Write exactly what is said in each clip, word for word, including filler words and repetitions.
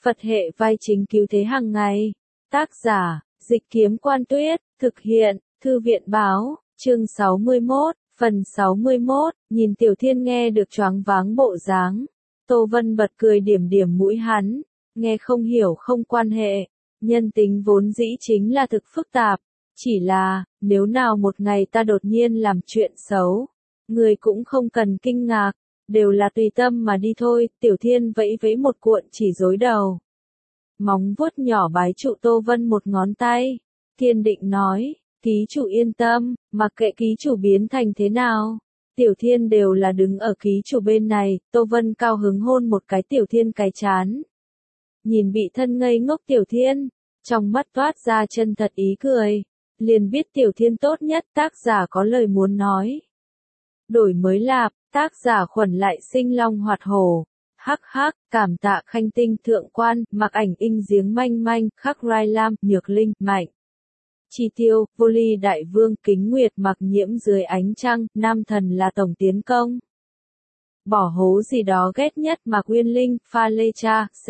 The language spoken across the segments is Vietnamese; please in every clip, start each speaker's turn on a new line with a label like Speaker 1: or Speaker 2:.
Speaker 1: Phật hệ vai chính cứu thế hàng ngày. Tác giả, Dịch Kiếm Quan Tuyết, thực hiện, Thư viện Báo, chương sáu mươi mốt, phần sáu mươi mốt, nhìn Tiểu Thiên nghe được choáng váng bộ dáng. Tô Vân bật cười điểm điểm mũi hắn, nghe không hiểu không quan hệ, nhân tính vốn dĩ chính là thực phức tạp, chỉ là, nếu nào một ngày ta đột nhiên làm chuyện xấu, người cũng không cần kinh ngạc, đều là tùy tâm mà đi thôi. Tiểu Thiên vẫy vẫy một cuộn chỉ rối đầu. Móng vuốt nhỏ bái trụ Tô Vân một ngón tay, kiên định nói, ký chủ yên tâm, mặc kệ ký chủ biến thành thế nào, Tiểu Thiên đều là đứng ở ký chủ bên này. Tô Vân cao hứng hôn một cái Tiểu Thiên cái chán. Nhìn bị thân ngây ngốc Tiểu Thiên, trong mắt toát ra chân thật ý cười, liền biết Tiểu Thiên tốt nhất. Tác giả có lời muốn nói. Đổi mới lạp, tác giả Khuẩn Lại Sinh Long Hoạt Hổ. Hắc hắc, cảm tạ Khanh Tinh Thượng Quan, Mặc Ảnh In Giếng Manh Manh, Khắc Rai Lam, Nhược Linh, Mạnh. Chi Tiêu, Vô Ly Đại Vương, Kính Nguyệt, Mặc Nhiễm Dưới Ánh Trăng, Nam Thần là Tổng Tiến Công. Bỏ hố gì đó ghét nhất Mạc Uyên Linh, Pha Lê Cha, C.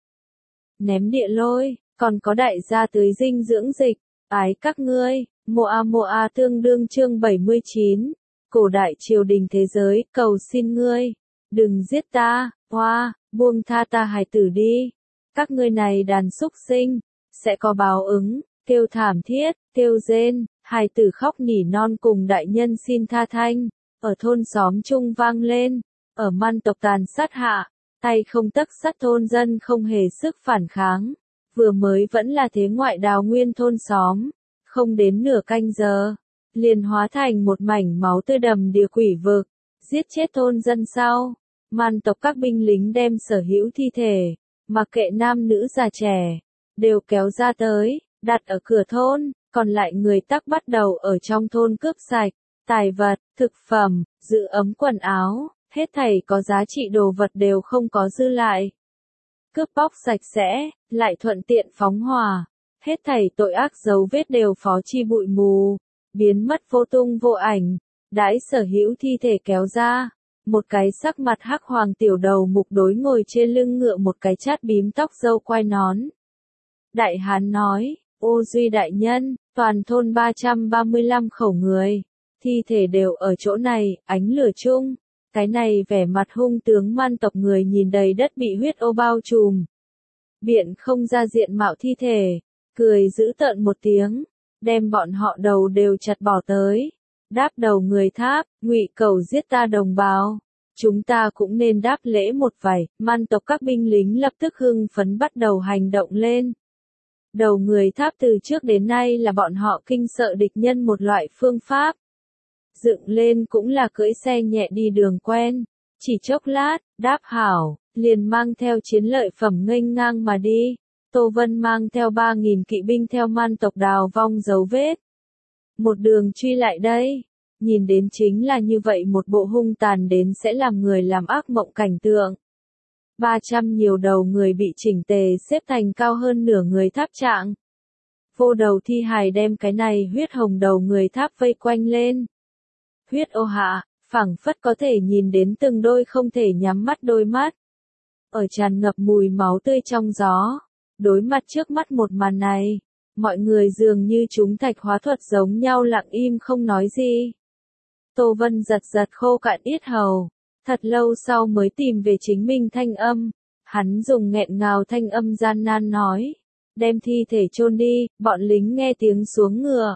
Speaker 1: Ném địa lôi, còn có đại gia tưới dinh dưỡng dịch, ái các ngươi. Moa Moa tương đương chương bảy mươi chín. Cổ đại triều đình thế giới, cầu xin ngươi, đừng giết ta, hoa, buông tha ta hài tử đi. Các ngươi này đàn súc sinh, sẽ có báo ứng, kêu thảm thiết, kêu rên, hài tử khóc nỉ non cùng đại nhân xin tha thanh, ở thôn xóm chung vang lên, ở man tộc tàn sát hạ, tay không tấc sắt thôn dân không hề sức phản kháng, vừa mới vẫn là thế ngoại đào nguyên thôn xóm, không đến nửa canh giờ, liền hóa thành một mảnh máu tươi đầm đìa quỷ vực, giết chết thôn dân sau. Man tộc các binh lính đem sở hữu thi thể, mặc kệ nam nữ già trẻ, đều kéo ra tới, đặt ở cửa thôn, còn lại người tắc bắt đầu ở trong thôn cướp sạch, tài vật, thực phẩm, giữ ấm quần áo, hết thảy có giá trị đồ vật đều không có dư lại. Cướp bóc sạch sẽ, lại thuận tiện phóng hỏa, hết thảy tội ác dấu vết đều phó chi bụi mù, biến mất vô tung vô ảnh, đãi sở hữu thi thể kéo ra. Một cái sắc mặt hắc hoàng tiểu đầu mục đối ngồi trên lưng ngựa một cái chát bím tóc râu quai nón. Đại hán nói, ô duy đại nhân, toàn thôn ba trăm ba mươi lăm khẩu người, thi thể đều ở chỗ này, ánh lửa chung. Cái này vẻ mặt hung tướng man tộc người nhìn đầy đất bị huyết ô bao trùm. Biện không ra diện mạo thi thể, cười giữ tợn một tiếng, đem bọn họ đầu đều chặt bỏ tới. Đáp đầu người tháp, ngụy cầu giết ta đồng bào. Chúng ta cũng nên đáp lễ một vài. Man tộc các binh lính lập tức hưng phấn bắt đầu hành động lên. Đầu người tháp từ trước đến nay là bọn họ kinh sợ địch nhân một loại phương pháp. Dựng lên cũng là cưỡi xe nhẹ đi đường quen. Chỉ chốc lát, đáp hảo, liền mang theo chiến lợi phẩm nghênh ngang mà đi. Tô Vân mang theo ba nghìn kỵ binh theo man tộc đào vong dấu vết. Một đường truy lại đây, nhìn đến chính là như vậy một bộ hung tàn đến sẽ làm người làm ác mộng cảnh tượng. ba trăm nhiều đầu người bị chỉnh tề xếp thành cao hơn nửa người tháp trạng. Vô đầu thi hài đem cái này huyết hồng đầu người tháp vây quanh lên. Huyết ô hạ, phảng phất có thể nhìn đến từng đôi không thể nhắm mắt đôi mắt. Ở tràn ngập mùi máu tươi trong gió, đối mặt trước mắt một màn này. Mọi người dường như chúng thạch hóa thuật giống nhau lặng im không nói gì. Tô Vân giật giật khô cạn yết hầu, thật lâu sau mới tìm về chính mình thanh âm. Hắn dùng nghẹn ngào thanh âm gian nan nói, đem thi thể chôn đi. Bọn lính nghe tiếng xuống ngựa,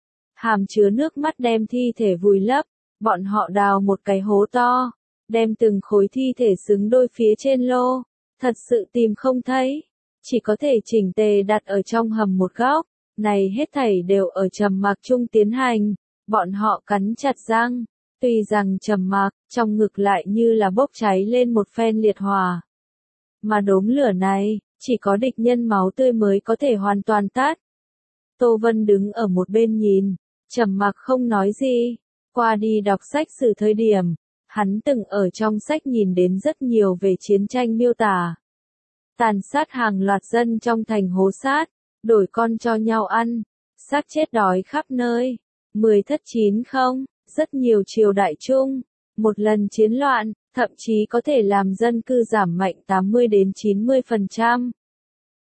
Speaker 1: hàm chứa nước mắt đem thi thể vùi lấp. Bọn họ đào một cái hố to, đem từng khối thi thể xứng đôi phía trên lô, thật sự tìm không thấy. Chỉ có thể chỉnh tề đặt ở trong hầm một góc, này hết thảy đều ở trầm mặc chung tiến hành, bọn họ cắn chặt răng, tuy rằng trầm mặc, trong ngực lại như là bốc cháy lên một phen liệt hỏa. Mà đốm lửa này, chỉ có địch nhân máu tươi mới có thể hoàn toàn tắt. Tô Vân đứng ở một bên nhìn, trầm mặc không nói gì, qua đi đọc sách sử thời điểm, hắn từng ở trong sách nhìn đến rất nhiều về chiến tranh miêu tả. Tàn sát hàng loạt dân trong thành hố sát, đổi con cho nhau ăn, xác chết đói khắp nơi, mười thất chín không, rất nhiều triều đại chung, một lần chiến loạn, thậm chí có thể làm dân cư giảm mạnh tám mươi đến chín mươi phần trăm.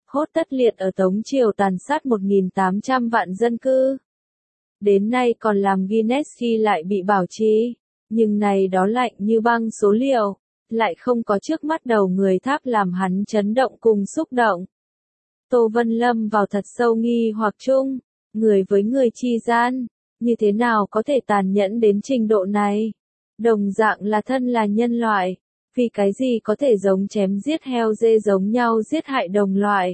Speaker 1: hốt tất liệt ở Tống Triều tàn sát một nghìn tám trăm vạn dân cư. Đến nay còn làm Guinness ghi lại bị bảo trì, nhưng này đó lạnh như băng số liệu, lại không có trước mắt đầu người Tháp làm hắn chấn động cùng xúc động. Tô Vân lâm vào thật sâu nghi hoặc chung, người với người chi gian, như thế nào có thể tàn nhẫn đến trình độ này? Đồng dạng là thân là nhân loại, vì cái gì có thể giống chém giết heo dê giống nhau giết hại đồng loại?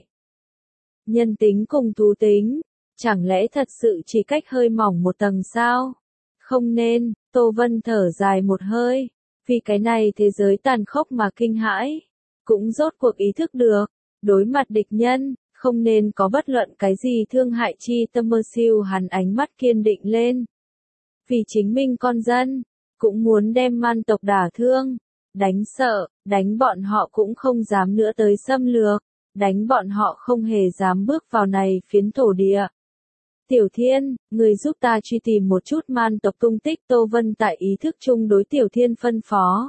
Speaker 1: Nhân tính cùng thú tính, chẳng lẽ thật sự chỉ cách hơi mỏng một tầng sao? Không nên, Tô Vân thở dài một hơi, vì cái này thế giới tàn khốc mà kinh hãi, cũng rốt cuộc ý thức được, đối mặt địch nhân, không nên có bất luận cái gì thương hại chi tâm mơ siêu hắn ánh mắt kiên định lên. Vì chính mình con dân, cũng muốn đem man tộc đả thương, đánh sợ, đánh bọn họ cũng không dám nữa tới xâm lược, đánh bọn họ không hề dám bước vào này phiến thổ địa. Tiểu Thiên, người giúp ta truy tìm một chút man tộc tung tích. Tô Vân tại ý thức chung đối Tiểu Thiên phân phó.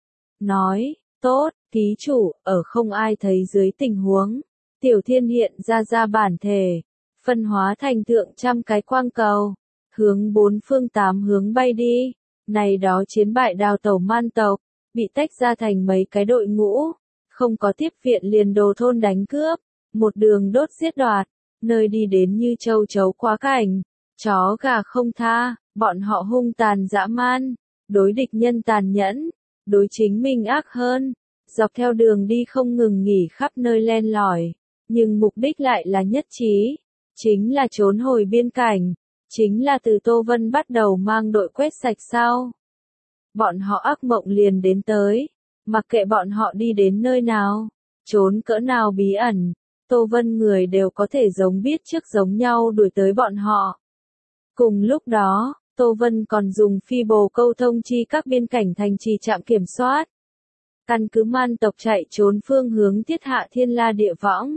Speaker 1: Nói, tốt, ký chủ, ở không ai thấy dưới tình huống. Tiểu Thiên hiện ra ra bản thể, phân hóa thành tượng trăm cái quang cầu, hướng bốn phương tám hướng bay đi. Này đó chiến bại đào tẩu man tộc, bị tách ra thành mấy cái đội ngũ, không có tiếp viện liền đồ thôn đánh cướp, một đường đốt giết đoạt, nơi đi đến như châu chấu quá cảnh, chó gà không tha, bọn họ hung tàn dã man, đối địch nhân tàn nhẫn, đối chính mình ác hơn, dọc theo đường đi không ngừng nghỉ khắp nơi len lỏi, nhưng mục đích lại là nhất trí, chính là trốn hồi biên cảnh, chính là từ Tô Vân bắt đầu mang đội quét sạch sau. Bọn họ ác mộng liền đến tới, mặc kệ bọn họ đi đến nơi nào, trốn cỡ nào bí ẩn, Tô Vân người đều có thể giống biết trước giống nhau đuổi tới bọn họ. Cùng lúc đó, Tô Vân còn dùng phi bồ câu thông chi các biên cảnh thành trì trạm kiểm soát. Căn cứ man tộc chạy trốn phương hướng thiết hạ thiên la địa võng.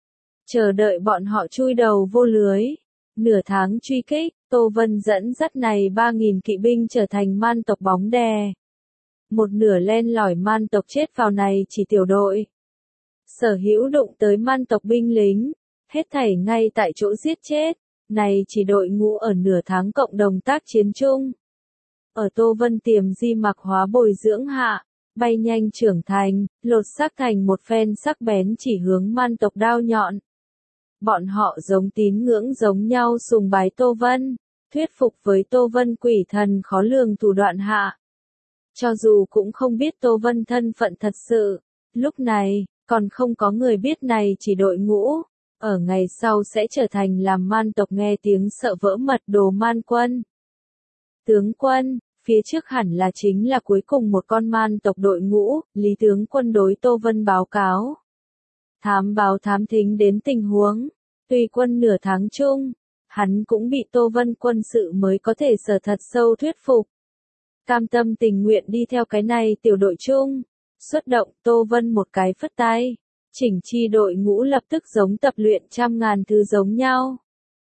Speaker 1: Chờ đợi bọn họ chui đầu vô lưới. Nửa tháng truy kích, Tô Vân dẫn dắt này ba nghìn kỵ binh trở thành man tộc bóng đè. Một nửa len lỏi man tộc chết vào này chỉ tiểu đội. Sở hữu đụng tới man tộc binh lính, hết thảy ngay tại chỗ giết chết, này chỉ đội ngũ ở nửa tháng cộng đồng tác chiến chung. Ở Tô Vân tiềm di mặc hóa bồi dưỡng hạ, bay nhanh trưởng thành, lột xác thành một phen sắc bén chỉ hướng man tộc đao nhọn. Bọn họ giống tín ngưỡng giống nhau sùng bái Tô Vân, thuyết phục với Tô Vân quỷ thần khó lường thủ đoạn hạ. Cho dù cũng không biết Tô Vân thân phận thật sự, lúc này, còn không có người biết này chỉ đội ngũ, ở ngày sau sẽ trở thành làm man tộc nghe tiếng sợ vỡ mật đồ man quân. Tướng quân, phía trước hẳn là chính là cuối cùng một con man tộc đội ngũ, Lý tướng quân đối Tô Vân báo cáo. Thám báo thám thính đến tình huống, tùy quân nửa tháng chung, hắn cũng bị Tô Vân quân sự mới có thể sở thật sâu thuyết phục. Cam tâm tình nguyện đi theo cái này tiểu đội chung. Xuất động, Tô Vân một cái phất tay, chỉnh chi đội ngũ lập tức giống tập luyện trăm ngàn thứ giống nhau.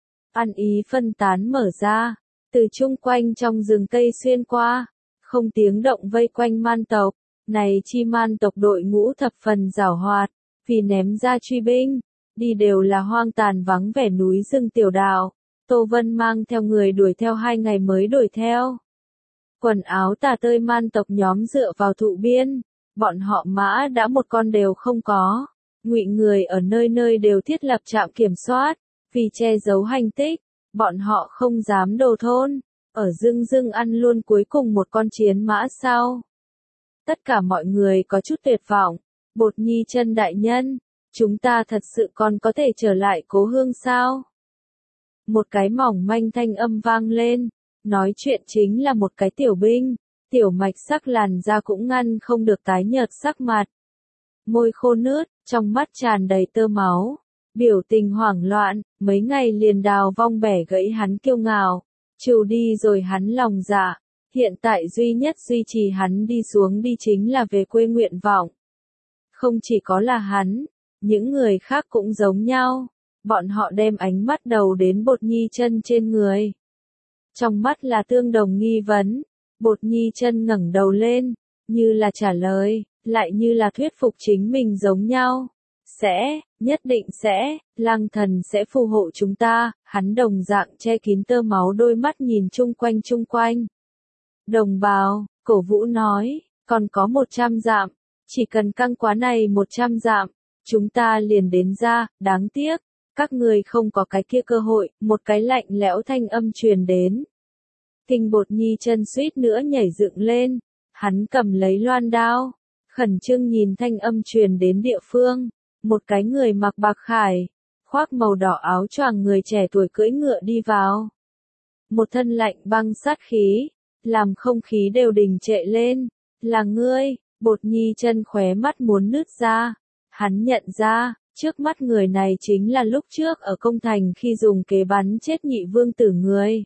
Speaker 1: Ăn ý phân tán mở ra, từ chung quanh trong rừng cây xuyên qua, không tiếng động vây quanh man tộc, này chi man tộc đội ngũ thập phần giảo hoạt, vì ném ra truy binh, đi đều là hoang tàn vắng vẻ núi rừng tiểu đạo, Tô Vân mang theo người đuổi theo hai ngày mới đuổi theo. Quần áo tà tơi man tộc nhóm dựa vào thụ biên. Bọn họ mã đã một con đều không có, ngụy người ở nơi nơi đều thiết lập trạm kiểm soát, vì che giấu hành tích, bọn họ không dám đồ thôn, ở dưng dưng ăn luôn cuối cùng một con chiến mã sau. Tất cả mọi người có chút tuyệt vọng, Bột Nhi Chân đại nhân, chúng ta thật sự còn có thể trở lại cố hương sao? Một cái mỏng manh thanh âm vang lên, nói chuyện chính là một cái tiểu binh. Tiểu mạch sắc làn da cũng ngăn không được tái nhợt sắc mặt. Môi khô nướt, trong mắt tràn đầy tơ máu. Biểu tình hoảng loạn, mấy ngày liền đào vong bẻ gãy hắn kiêu ngạo. Trừ đi rồi hắn lòng dạ. Hiện tại duy nhất duy trì hắn đi xuống đi chính là về quê nguyện vọng. Không chỉ có là hắn, những người khác cũng giống nhau. Bọn họ đem ánh mắt đầu đến Bột Nhi Chân trên người. Trong mắt là tương đồng nghi vấn. Bột Nhi Chân ngẩng đầu lên, như là trả lời, lại như là thuyết phục chính mình giống nhau. Sẽ, nhất định sẽ, lang thần sẽ phù hộ chúng ta, hắn đồng dạng che kín tơ máu đôi mắt nhìn chung quanh chung quanh. Đồng bào, cổ vũ nói, còn có một trăm dặm, chỉ cần căng quá này một trăm dặm, chúng ta liền đến ra, đáng tiếc, các người không có cái kia cơ hội, một cái lạnh lẽo thanh âm truyền đến. Kinh Bột Nhi chân suýt nữa nhảy dựng lên, hắn cầm lấy loan đao, khẩn trương nhìn thanh âm truyền đến địa phương, một cái người mặc bạc khải, khoác màu đỏ áo choàng người trẻ tuổi cưỡi ngựa đi vào. Một thân lạnh băng sát khí, làm không khí đều đình trệ lên, là ngươi, Bột Nhi chân khóe mắt muốn nứt ra, hắn nhận ra, trước mắt người này chính là lúc trước ở công thành khi dùng kế bắn chết nhị vương tử người.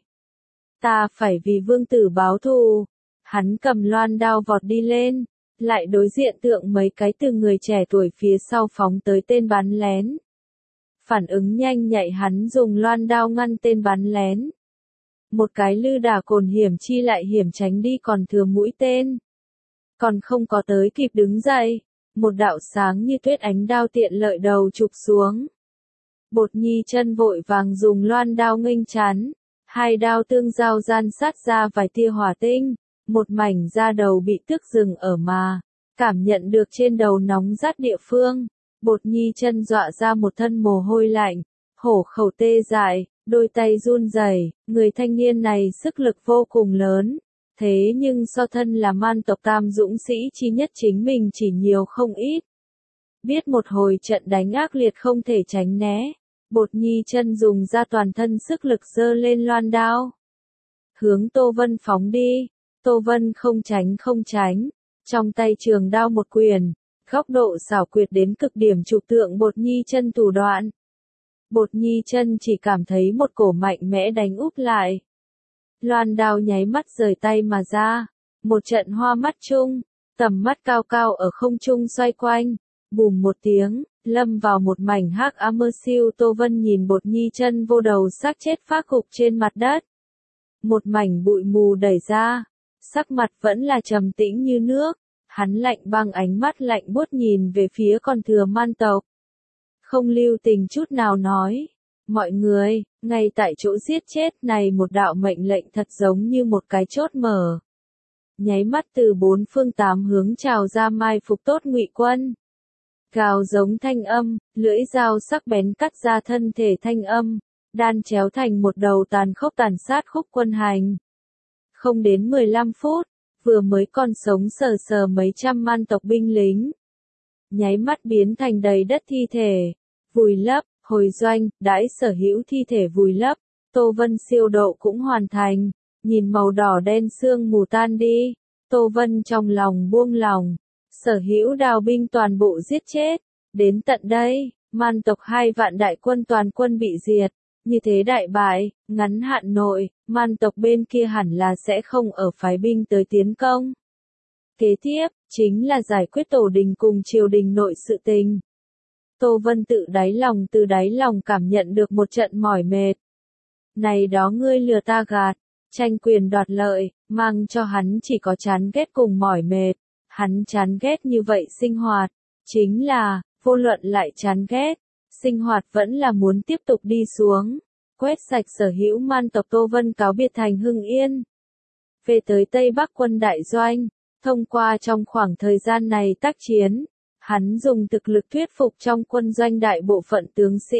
Speaker 1: Ta phải vì vương tử báo thù, hắn cầm loan đao vọt đi lên, lại đối diện tượng mấy cái từ người trẻ tuổi phía sau phóng tới tên bắn lén. Phản ứng nhanh nhạy hắn dùng loan đao ngăn tên bắn lén. Một cái lư đả cồn hiểm chi lại hiểm tránh đi còn thừa mũi tên. Còn không có tới kịp đứng dậy, một đạo sáng như tuyết ánh đao tiện lợi đầu chụp xuống. Bột Nhi chân vội vàng dùng loan đao nghênh chắn, hai đao tương giao gian sát ra vài tia hỏa tinh, một mảnh da đầu bị tức dừng ở mà, cảm nhận được trên đầu nóng rát địa phương. Bột Nhi chân dọa ra một thân mồ hôi lạnh, hổ khẩu tê dại, đôi tay run rẩy, người thanh niên này sức lực vô cùng lớn, thế nhưng so thân là man tộc tam dũng sĩ chi nhất chính mình chỉ nhiều không ít. Biết một hồi trận đánh ác liệt không thể tránh né, Bột Nhi chân dùng ra toàn thân sức lực giơ lên loan đao. Hướng Tô Vân phóng đi, Tô Vân không tránh không tránh, trong tay trường đao một quyền, góc độ xảo quyệt đến cực điểm chụp tượng Bột Nhi chân thủ đoạn. Bột Nhi chân chỉ cảm thấy một cổ mạnh mẽ đánh úp lại. Loan đao nháy mắt rời tay mà ra, một trận hoa mắt chung, tầm mắt cao cao ở không trung xoay quanh, bùm một tiếng, lâm vào một mảnh hắc ám mơ siêu. Tô Vân nhìn Bột Nhi chân vô đầu xác chết phác gục trên mặt đất. Một mảnh bụi mù đẩy ra, sắc mặt vẫn là trầm tĩnh như nước, hắn lạnh băng ánh mắt lạnh buốt nhìn về phía con thừa man tộc. Không lưu tình chút nào nói, mọi người, ngay tại chỗ giết chết này một đạo mệnh lệnh thật giống như một cái chốt mở. Nháy mắt từ bốn phương tám hướng trào ra mai phục tốt Ngụy quân. Gào giống thanh âm, lưỡi dao sắc bén cắt ra thân thể thanh âm, đan chéo thành một đầu tàn khốc tàn sát khúc quân hành. Không đến mười lăm phút, vừa mới còn sống sờ sờ mấy trăm man tộc binh lính. Nháy mắt biến thành đầy đất thi thể, vùi lấp, hồi doanh, đãi sở hữu thi thể vùi lấp, Tô Vân siêu độ cũng hoàn thành, nhìn màu đỏ đen sương mù tan đi, Tô Vân trong lòng buông lòng, sở hữu đào binh toàn bộ giết chết, đến tận đây, man tộc hai vạn đại quân toàn quân bị diệt, như thế đại bại, ngắn hạn nội, man tộc bên kia hẳn là sẽ không ở phái binh tới tiến công. Kế tiếp, chính là giải quyết tổ đình cùng triều đình nội sự tình. Tô Vân tự đáy lòng từ đáy lòng cảm nhận được một trận mỏi mệt. Này đó ngươi lừa ta gạt, tranh quyền đoạt lợi, mang cho hắn chỉ có chán ghét cùng mỏi mệt, hắn chán ghét như vậy sinh hoạt, chính là, vô luận lại chán ghét, sinh hoạt vẫn là muốn tiếp tục đi xuống, quét sạch sở hữu man tộc. Tô Vân cáo biệt thành Hưng Yên. Về tới Tây Bắc quân đại doanh, thông qua trong khoảng thời gian này tác chiến, hắn dùng thực lực thuyết phục trong quân doanh đại bộ phận tướng sĩ.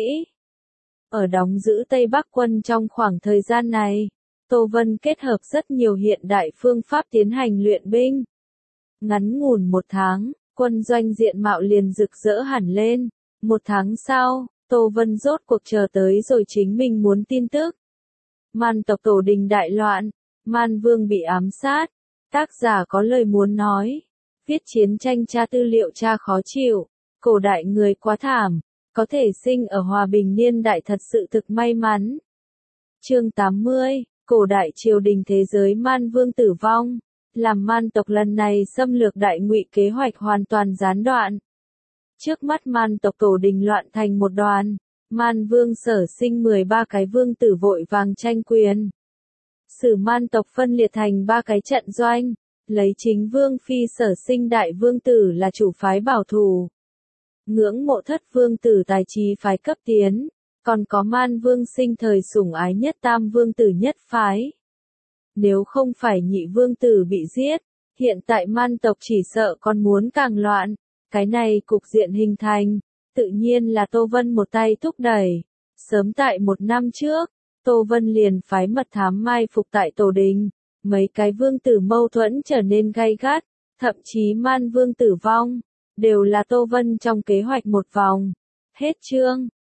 Speaker 1: Ở đóng giữ Tây Bắc quân trong khoảng thời gian này, Tô Vân kết hợp rất nhiều hiện đại phương pháp tiến hành luyện binh. Ngắn ngủn một tháng, quân doanh diện mạo liền rực rỡ hẳn lên. Một tháng sau, Tô Vân rốt cuộc chờ tới rồi chính mình muốn tin tức. Man tộc tổ đình đại loạn, Man Vương bị ám sát, tác giả có lời muốn nói. Viết chiến tranh tra tư liệu tra khó chịu, cổ đại người quá thảm, có thể sinh ở hòa bình niên đại thật sự thực may mắn. Chương tám mươi, cổ đại triều đình thế giới Man Vương tử vong, làm man tộc lần này xâm lược đại Ngụy kế hoạch hoàn toàn gián đoạn. Trước mắt man tộc tổ đình loạn thành một đoàn, Man Vương sở sinh mười ba cái vương tử vội vàng tranh quyền. Sử man tộc phân liệt thành ba cái trận doanh, lấy chính vương phi sở sinh đại vương tử là chủ phái bảo thủ. ngưỡng mộ thất vương tử tài trí phái cấp tiến, còn có Man Vương sinh thời sủng ái nhất Tam vương tử nhất phái. Nếu không phải nhị vương tử bị giết, hiện tại Man tộc chỉ sợ còn muốn càng loạn. Cái này cục diện hình thành, tự nhiên là Tô Vân một tay thúc đẩy. Sớm tại một năm trước, Tô Vân liền phái mật thám mai phục tại tổ đình, mấy cái vương tử mâu thuẫn trở nên gay gắt, thậm chí Man Vương tử vong, đều là Tô Vân trong kế hoạch một vòng. Hết chương.